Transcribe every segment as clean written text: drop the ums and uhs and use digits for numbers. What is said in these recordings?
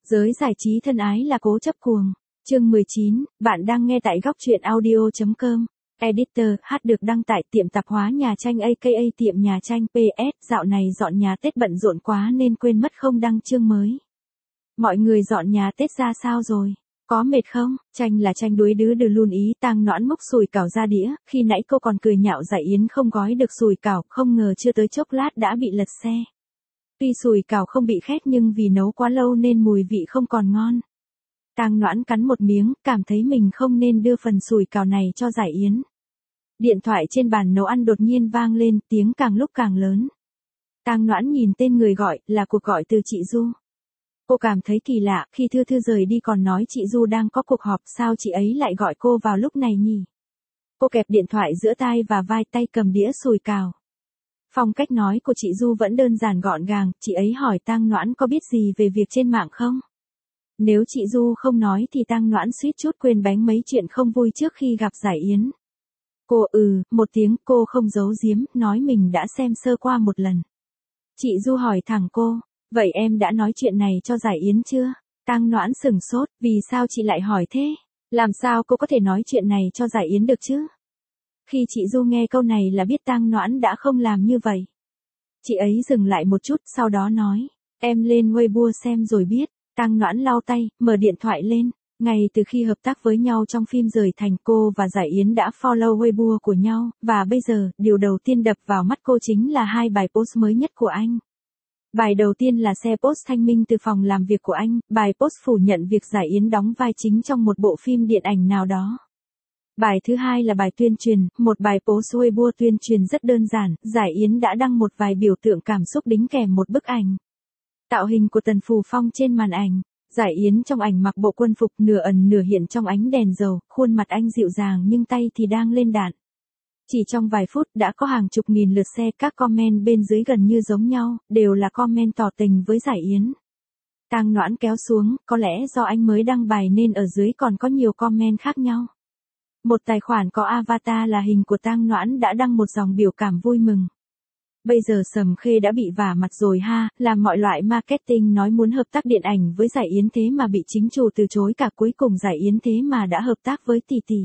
Giới giải trí thân ái là cố chấp cuồng. Chương 19, bạn đang nghe tại góc truyện audio.com. Editor, hát được đăng tại tiệm tạp hóa nhà tranh aka tiệm nhà tranh PS, dạo này dọn nhà Tết bận rộn quá nên quên mất không đăng chương mới. Mọi người dọn nhà Tết ra sao rồi? Có mệt không? Tranh là tranh đuối đứa đừ luôn ý tang noãn múc sùi cảo ra đĩa, khi nãy cô còn cười nhạo Giải Yến không gói được sùi cảo, không ngờ chưa tới chốc lát đã bị lật xe. Tuy sùi cảo không bị khét nhưng vì nấu quá lâu nên mùi vị không còn ngon. Tang noãn cắn một miếng, cảm thấy mình không nên đưa phần sùi cảo này cho Giải Yến. Điện thoại trên bàn nấu ăn đột nhiên vang lên, tiếng càng lúc càng lớn. Tang noãn nhìn tên người gọi, là cuộc gọi từ chị Du. Cô cảm thấy kỳ lạ, khi Thư rời đi còn nói chị Du đang có cuộc họp, sao chị ấy lại gọi cô vào lúc này nhỉ? Cô kẹp điện thoại giữa tai và vai, tay cầm đĩa sùi cảo. Phong cách nói của chị Du vẫn đơn giản gọn gàng, chị ấy hỏi Tang noãn có biết gì về việc trên mạng không? Nếu chị Du không nói thì Tang noãn suýt chút quên bánh mấy chuyện không vui trước khi gặp Giải Yến. Cô một tiếng, cô không giấu giếm, nói mình đã xem sơ qua một lần. Chị Du hỏi thẳng cô, vậy em đã nói chuyện này cho Giải Yến chưa? Tang noãn sửng sốt, vì sao chị lại hỏi thế? Làm sao cô có thể nói chuyện này cho Giải Yến được chứ? Khi chị Du nghe câu này là biết Tang noãn đã không làm như vậy. Chị ấy dừng lại một chút, sau đó nói, em lên Weibo xem rồi biết. Tang noãn lau tay, mở điện thoại lên. Ngay từ khi hợp tác với nhau trong phim Rời Thành, cô và Giải Yến đã follow Weibo của nhau, và bây giờ, điều đầu tiên đập vào mắt cô chính là hai bài post mới nhất của anh. Bài đầu tiên là xe post thanh minh từ phòng làm việc của anh, bài post phủ nhận việc Giải Yến đóng vai chính trong một bộ phim điện ảnh nào đó. Bài thứ hai là bài tuyên truyền, một bài post Weibo tuyên truyền rất đơn giản, Giải Yến đã đăng một vài biểu tượng cảm xúc đính kèm một bức ảnh. Tạo hình của Tần Phù Phong trên màn ảnh, Giải Yến trong ảnh mặc bộ quân phục nửa ẩn nửa hiện trong ánh đèn dầu, khuôn mặt anh dịu dàng nhưng tay thì đang lên đạn. Chỉ trong vài phút đã có hàng chục nghìn lượt share, các comment bên dưới gần như giống nhau, đều là comment tỏ tình với Giải Yến. Tang noãn kéo xuống, có lẽ do anh mới đăng bài nên ở dưới còn có nhiều comment khác nhau. Một tài khoản có avatar là hình của Tang noãn đã đăng một dòng biểu cảm vui mừng. Bây giờ Sầm Khê đã bị vả mặt rồi ha, làm mọi loại marketing nói muốn hợp tác điện ảnh với Giải Yến thế mà bị chính chủ từ chối cả, cuối cùng Giải Yến thế mà đã hợp tác với Tỷ Tỷ.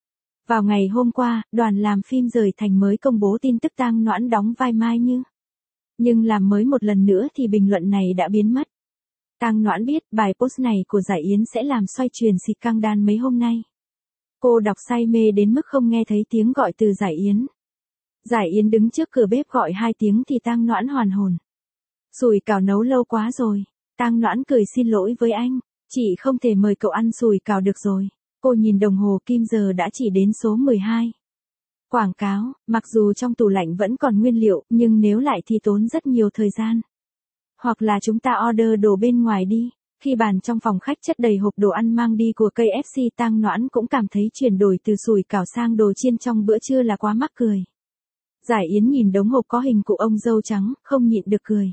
Vào ngày hôm qua, đoàn làm phim Rời Thành mới công bố tin tức Tang noãn đóng vai Mai Như. Nhưng làm mới một lần nữa thì bình luận này đã biến mất. Tang noãn biết bài post này của Giải Yến sẽ làm xoay chuyển xịt căng đan mấy hôm nay. Cô đọc say mê đến mức không nghe thấy tiếng gọi từ Giải Yến. Giải Yến đứng trước cửa bếp gọi 2 tiếng thì Tang noãn hoàn hồn. Sùi cảo nấu lâu quá rồi. Tang noãn cười xin lỗi với anh, chị không thể mời cậu ăn sùi cảo được rồi. Cô nhìn đồng hồ kim giờ đã chỉ đến số 12. Quảng cáo, mặc dù trong tủ lạnh vẫn còn nguyên liệu, nhưng nếu lại thì tốn rất nhiều thời gian. Hoặc là chúng ta order đồ bên ngoài đi. Khi bàn trong phòng khách chất đầy hộp đồ ăn mang đi của KFC, Tang noãn cũng cảm thấy chuyển đổi từ sùi cảo sang đồ chiên trong bữa trưa là quá mắc cười. Giải Yến nhìn đống hộp có hình cụ ông dâu trắng, không nhịn được cười.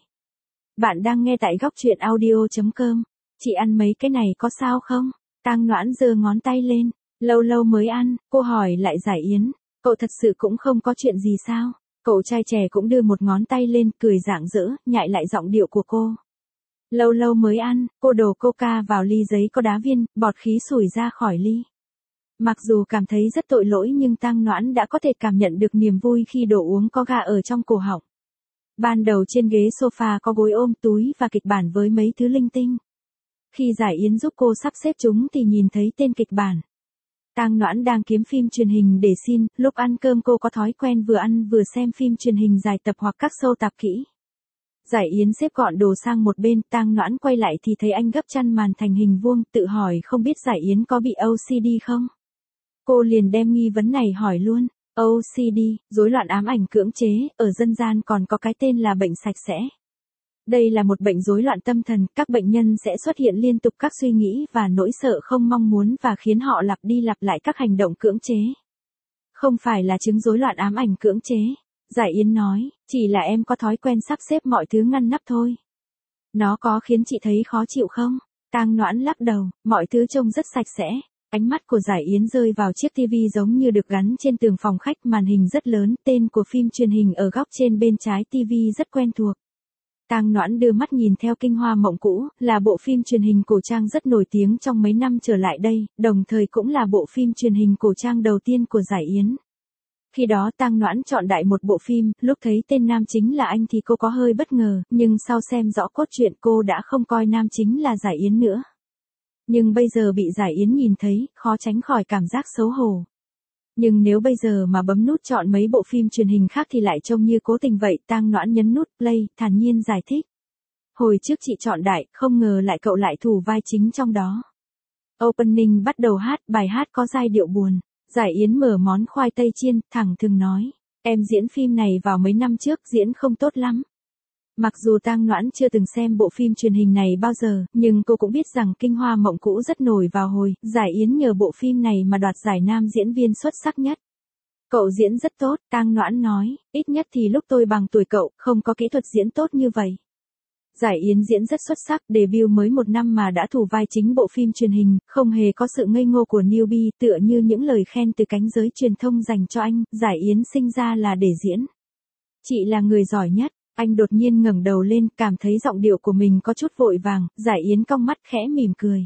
Bạn đang nghe tại góc truyện audio.com. Chị ăn mấy cái này có sao không? Tang noãn giơ ngón tay lên. Lâu lâu mới ăn, cô hỏi lại Giải Yến. Cậu thật sự cũng không có chuyện gì sao? Cậu trai trẻ cũng đưa một ngón tay lên, cười rạng rỡ, nhại lại giọng điệu của cô. Lâu lâu mới ăn, cô đổ coca vào ly giấy có đá viên, bọt khí sủi ra khỏi ly. Mặc dù cảm thấy rất tội lỗi nhưng Tang noãn đã có thể cảm nhận được niềm vui khi đồ uống có ga ở trong cổ họng. Ban đầu trên ghế sofa có gối ôm, túi và kịch bản với mấy thứ linh tinh. Khi Giải Yến giúp cô sắp xếp chúng thì nhìn thấy tên kịch bản. Tang noãn đang kiếm phim truyền hình để xin, lúc ăn cơm cô có thói quen vừa ăn vừa xem phim truyền hình dài tập hoặc các show tạp kỹ. Giải Yến xếp gọn đồ sang một bên, Tang noãn quay lại thì thấy anh gấp chăn màn thành hình vuông, tự hỏi không biết Giải Yến có bị OCD không? Cô liền đem nghi vấn này hỏi luôn. OCD, rối loạn ám ảnh cưỡng chế, ở dân gian còn có cái tên là bệnh sạch sẽ. Đây là một bệnh rối loạn tâm thần, các bệnh nhân sẽ xuất hiện liên tục các suy nghĩ và nỗi sợ không mong muốn và khiến họ lặp đi lặp lại các hành động cưỡng chế. Không phải là chứng rối loạn ám ảnh cưỡng chế. Giải Yến nói, chỉ là em có thói quen sắp xếp mọi thứ ngăn nắp thôi. Nó có khiến chị thấy khó chịu không? Tang noãn lắc đầu, mọi thứ trông rất sạch sẽ. Ánh mắt của Giải Yến rơi vào chiếc TV giống như được gắn trên tường phòng khách, màn hình rất lớn, tên của phim truyền hình ở góc trên bên trái TV rất quen thuộc. Tang Noãn đưa mắt nhìn theo Kinh Hoa Mộng Cũ, là bộ phim truyền hình cổ trang rất nổi tiếng trong mấy năm trở lại đây, đồng thời cũng là bộ phim truyền hình cổ trang đầu tiên của Giải Yến. Khi đó Tang Noãn chọn đại một bộ phim, lúc thấy tên nam chính là anh thì cô có hơi bất ngờ, nhưng sau xem rõ cốt truyện cô đã không coi nam chính là Giải Yến nữa. Nhưng bây giờ bị Giải Yến nhìn thấy, khó tránh khỏi cảm giác xấu hổ. Nhưng nếu bây giờ mà bấm nút chọn mấy bộ phim truyền hình khác thì lại trông như cố tình vậy. Tang Noãn nhấn nút play, thản nhiên giải thích. Hồi trước chị chọn đại, không ngờ lại cậu lại thủ vai chính trong đó. Opening bắt đầu hát, bài hát có giai điệu buồn. Giải Yến mở món khoai tây chiên, thẳng thừng nói. Em diễn phim này vào mấy năm trước, diễn không tốt lắm. Mặc dù Tang Noãn chưa từng xem bộ phim truyền hình này bao giờ, nhưng cô cũng biết rằng Kinh Hoa Mộng Cũ rất nổi vào hồi, Giải Yến nhờ bộ phim này mà đoạt giải nam diễn viên xuất sắc nhất. Cậu diễn rất tốt, Tang Noãn nói, ít nhất thì lúc tôi bằng tuổi cậu, không có kỹ thuật diễn tốt như vậy. Giải Yến diễn rất xuất sắc, debut mới một năm mà đã thủ vai chính bộ phim truyền hình, không hề có sự ngây ngô của newbie, tựa như những lời khen từ cánh giới truyền thông dành cho anh, Giải Yến sinh ra là để diễn. Chị là người giỏi nhất. Anh đột nhiên ngẩng đầu lên, cảm thấy giọng điệu của mình có chút vội vàng, Giải Yến cong mắt khẽ mỉm cười.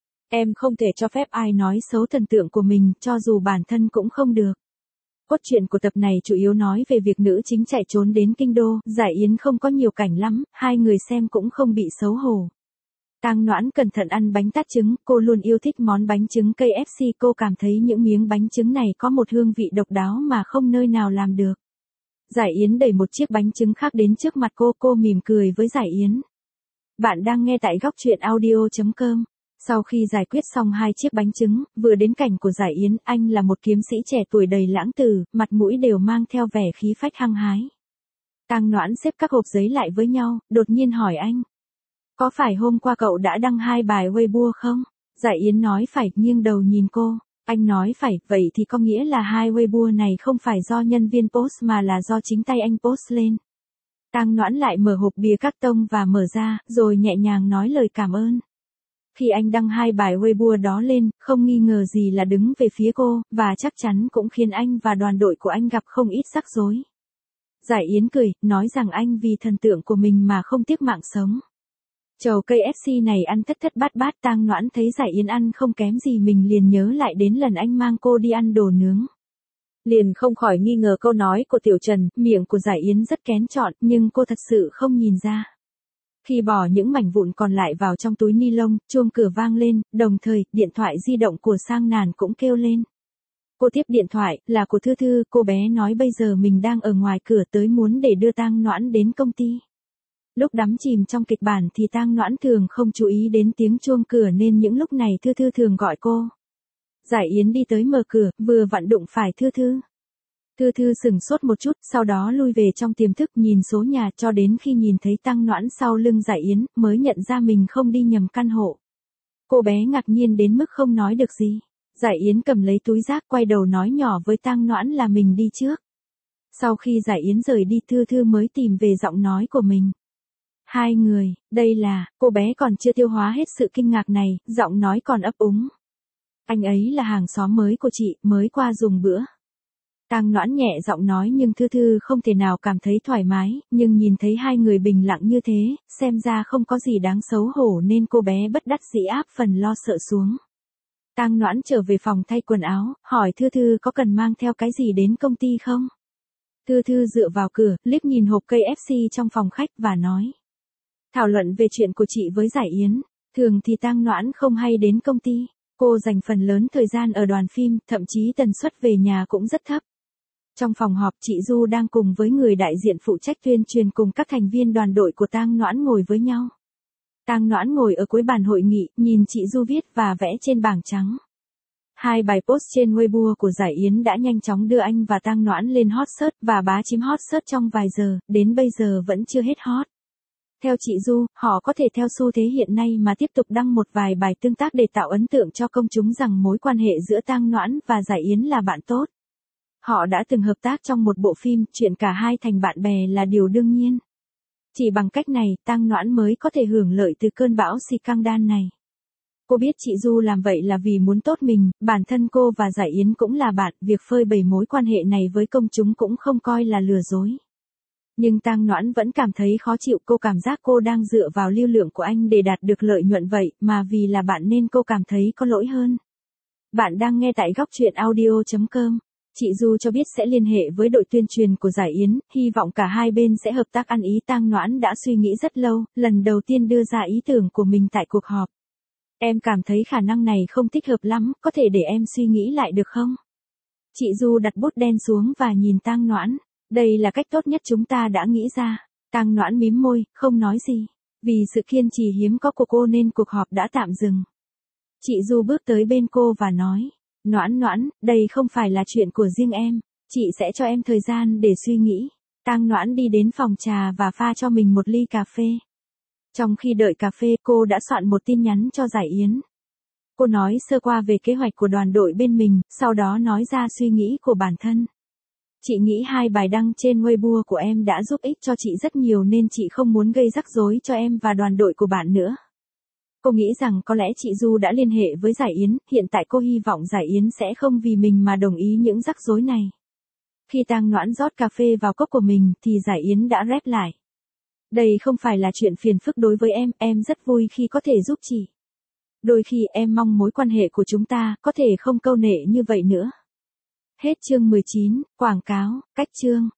Em không thể cho phép ai nói xấu thần tượng của mình, cho dù bản thân cũng không được. Cốt truyện của tập này chủ yếu nói về việc nữ chính chạy trốn đến kinh đô, Giải Yến không có nhiều cảnh lắm, hai người xem cũng không bị xấu hổ. Tang Noãn cẩn thận ăn bánh tát trứng, cô luôn yêu thích món bánh trứng KFC, cô cảm thấy những miếng bánh trứng này có một hương vị độc đáo mà không nơi nào làm được. Giải Yến đẩy một chiếc bánh trứng khác đến trước mặt cô mỉm cười với Giải Yến. Bạn đang nghe tại góc truyện audio.com. Sau khi giải quyết xong hai chiếc bánh trứng, vừa đến cảnh của Giải Yến, anh là một kiếm sĩ trẻ tuổi đầy lãng tử, mặt mũi đều mang theo vẻ khí phách hăng hái. Tang Noãn xếp các hộp giấy lại với nhau, đột nhiên hỏi anh. Có phải hôm qua cậu đã đăng 2 bài Weibo không? Giải Yến nói phải, nghiêng đầu nhìn cô. Anh nói phải, vậy thì có nghĩa là 2 Weibo này không phải do nhân viên post mà là do chính tay anh post lên. Tang Noãn lại mở hộp bìa các tông và mở ra, rồi nhẹ nhàng nói lời cảm ơn. Khi anh đăng 2 bài Weibo đó lên, không nghi ngờ gì là đứng về phía cô, và chắc chắn cũng khiến anh và đoàn đội của anh gặp không ít rắc rối. Giải Yến cười, nói rằng anh vì thần tượng của mình mà không tiếc mạng sống. Chầu KFC này ăn thất thất bát bát, Tang Noãn thấy Giải Yến ăn không kém gì mình liền nhớ lại đến lần anh mang cô đi ăn đồ nướng. Liền không khỏi nghi ngờ câu nói của Tiểu Trần, miệng của Giải Yến rất kén chọn, nhưng cô thật sự không nhìn ra. Khi bỏ những mảnh vụn còn lại vào trong túi ni lông, chuông cửa vang lên, đồng thời, điện thoại di động của Sang Nàn cũng kêu lên. Cô tiếp điện thoại, là của Thư Thư, cô bé nói bây giờ mình đang ở ngoài cửa tới muốn để đưa Tang Noãn đến công ty. Lúc đắm chìm trong kịch bản thì Tang Noãn thường không chú ý đến tiếng chuông cửa nên những lúc này Thư Thư thường gọi cô. Giải Yến đi tới mở cửa, vừa vặn đụng phải Thư Thư. Thư Thư sửng sốt một chút, sau đó lui về trong tiềm thức nhìn số nhà cho đến khi nhìn thấy Tang Noãn sau lưng Giải Yến, mới nhận ra mình không đi nhầm căn hộ. Cô bé ngạc nhiên đến mức không nói được gì. Giải Yến cầm lấy túi rác quay đầu nói nhỏ với Tang Noãn là mình đi trước. Sau khi Giải Yến rời đi Thư Thư mới tìm về giọng nói của mình. Hai người, đây là, cô bé còn chưa tiêu hóa hết sự kinh ngạc này, giọng nói còn ấp úng. Anh ấy là hàng xóm mới của chị, mới qua dùng bữa. Tang Noãn nhẹ giọng nói nhưng Thư Thư không thể nào cảm thấy thoải mái, nhưng nhìn thấy hai người bình lặng như thế, xem ra không có gì đáng xấu hổ nên cô bé bất đắc dĩ áp phần lo sợ xuống. Tang Noãn trở về phòng thay quần áo, hỏi Thư Thư có cần mang theo cái gì đến công ty không? Thư Thư dựa vào cửa, liếc nhìn hộp KFC trong phòng khách và nói. Thảo luận về chuyện của chị với Giải Yến, thường thì Tang Noãn không hay đến công ty, cô dành phần lớn thời gian ở đoàn phim, thậm chí tần suất về nhà cũng rất thấp. Trong phòng họp chị Du đang cùng với người đại diện phụ trách tuyên truyền cùng các thành viên đoàn đội của Tang Noãn ngồi với nhau. Tang Noãn ngồi ở cuối bàn hội nghị, nhìn chị Du viết và vẽ trên bảng trắng. 2 bài post trên Weibo của Giải Yến đã nhanh chóng đưa anh và Tang Noãn lên hot search và bá chiếm hot search trong vài giờ, đến bây giờ vẫn chưa hết hot. Theo chị Du, họ có thể theo xu thế hiện nay mà tiếp tục đăng một vài bài tương tác để tạo ấn tượng cho công chúng rằng mối quan hệ giữa Tang Noãn và Giải Yến là bạn tốt. Họ đã từng hợp tác trong một bộ phim, chuyện cả hai thành bạn bè là điều đương nhiên. Chỉ bằng cách này, Tang Noãn mới có thể hưởng lợi từ cơn bão scandal này. Cô biết chị Du làm vậy là vì muốn tốt mình, bản thân cô và Giải Yến cũng là bạn, việc phơi bày mối quan hệ này với công chúng cũng không coi là lừa dối. Nhưng Tang Noãn vẫn cảm thấy khó chịu, cô cảm giác cô đang dựa vào lưu lượng của anh để đạt được lợi nhuận vậy, mà vì là bạn nên cô cảm thấy có lỗi hơn. Bạn đang nghe tại góc truyện audio.com. Chị Du cho biết sẽ liên hệ với đội tuyên truyền của giải Yến, hy vọng cả hai bên sẽ hợp tác ăn ý. Tang Noãn đã suy nghĩ rất lâu, lần đầu tiên đưa ra ý tưởng của mình tại cuộc họp. Em cảm thấy khả năng này không thích hợp lắm, có thể để em suy nghĩ lại được không? Chị Du đặt bút đen xuống và nhìn Tang Noãn. Đây là cách tốt nhất chúng ta đã nghĩ ra. Tang Noãn mím môi, không nói gì. Vì sự kiên trì hiếm có của cô nên cuộc họp đã tạm dừng. Chị Du bước tới bên cô và nói. Noãn Noãn, đây không phải là chuyện của riêng em. Chị sẽ cho em thời gian để suy nghĩ. Tang Noãn đi đến phòng trà và pha cho mình một ly cà phê. Trong khi đợi cà phê, cô đã soạn một tin nhắn cho giải Yến. Cô nói sơ qua về kế hoạch của đoàn đội bên mình, sau đó nói ra suy nghĩ của bản thân. Chị nghĩ 2 bài đăng trên Weibo của em đã giúp ích cho chị rất nhiều nên chị không muốn gây rắc rối cho em và đoàn đội của bạn nữa. Cô nghĩ rằng có lẽ chị Du đã liên hệ với giải Yến, hiện tại cô hy vọng giải Yến sẽ không vì mình mà đồng ý những rắc rối này. Khi Tang Noãn rót cà phê vào cốc của mình thì giải Yến đã rep lại. Đây không phải là chuyện phiền phức đối với em rất vui khi có thể giúp chị. Đôi khi em mong mối quan hệ của chúng ta có thể không câu nệ như vậy nữa. Hết chương 19, quảng cáo, cách chương.